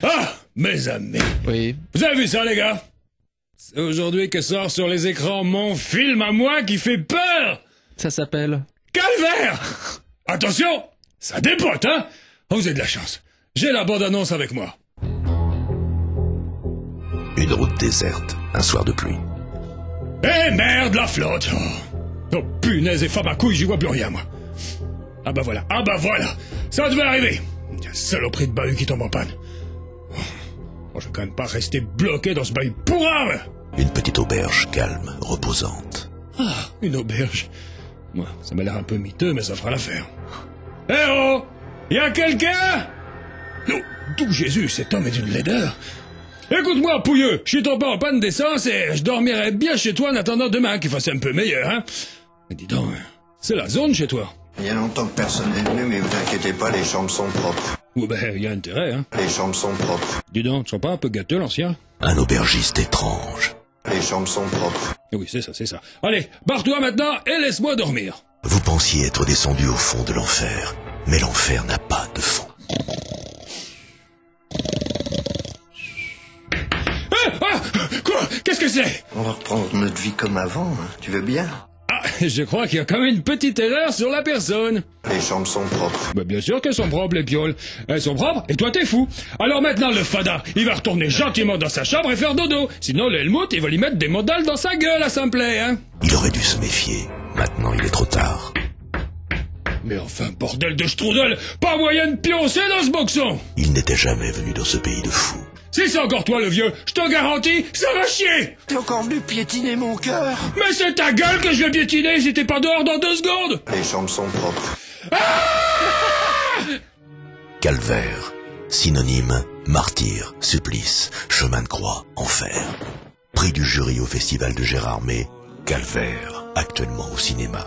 Ah, mes amis. Oui. Vous avez vu ça, les gars? C'est aujourd'hui que sort sur les écrans mon film à moi qui fait peur. Ça s'appelle Calvaire. Attention, ça dépote, hein? Oh, vous avez de la chance. J'ai la bande-annonce avec moi. Une route déserte, un soir de pluie. Eh merde, la flotte. Oh, punaise et femme à couilles, j'y vois plus rien, moi. Ah bah voilà, ça devait arriver. Saloperie de bahut qui tombe en panne. Oh, je vais quand même pas rester bloqué dans ce bahut pourrave. Une petite auberge calme, reposante. Ah, une auberge. Moi, ça m'a l'air un peu miteux, mais ça fera l'affaire. Eh oh! Y a quelqu'un? Non, d'où Jésus, cet homme est d'une laideur. Écoute-moi, pouilleux, je suis tombé en panne d'essence et je dormirai bien chez toi en attendant demain qu'il fasse un peu meilleur, hein. Mais dis donc, c'est la zone chez toi. Il y a longtemps que personne n'est venu, mais vous inquiétez pas, les chambres sont propres. Oh ben, y a intérêt, hein. Les chambres sont propres. Dis donc, tu sens pas un peu gâteux, l'ancien? Un aubergiste étrange. Les chambres sont propres. Oui, c'est ça. Allez, barre-toi maintenant et laisse-moi dormir. Vous pensiez être descendu au fond de l'enfer, mais l'enfer n'a pas de fond. Quoi? Qu'est-ce que c'est? On va reprendre notre vie comme avant, hein. Tu veux bien? Ah, je crois qu'il y a quand même une petite erreur sur la personne. Les chambres sont propres. Bah bien sûr qu'elles sont propres, les pioles. Elles sont propres, et toi t'es fou. Alors maintenant, le fada, il va retourner gentiment dans sa chambre et faire dodo. Sinon, l'Helmut, il va lui mettre des mandales dans sa gueule à Simplet, hein. Il aurait dû se méfier. Maintenant, il est trop tard. Mais enfin, bordel de strudel, pas moyen de pioncer dans ce boxon. Il n'était jamais venu dans ce pays de fous. Si c'est encore toi le vieux, je te garantis, ça va chier. T'es encore venu piétiner mon cœur. Mais c'est ta gueule que je vais piétiner si t'es pas dehors dans 2 secondes. Les chambres sont propres. Calvaire. Synonyme, martyr, supplice, chemin de croix, enfer. Prix du jury au festival de Gérardmer. Calvaire, actuellement au cinéma.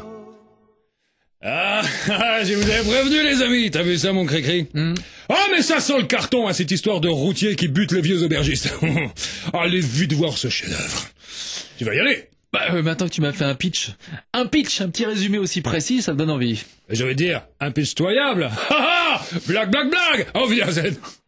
Je vous avais prévenu, les amis. T'as vu ça, mon cri-cri? Ah, mais ça sent le carton, hein, cette histoire de routier qui bute les vieux aubergistes. Allez vite voir ce chef-d'œuvre. Tu vas y aller? Maintenant que tu m'as fait un petit résumé aussi précis, ça me donne envie. Je vais dire, impitoyable. Blague. Au revoir,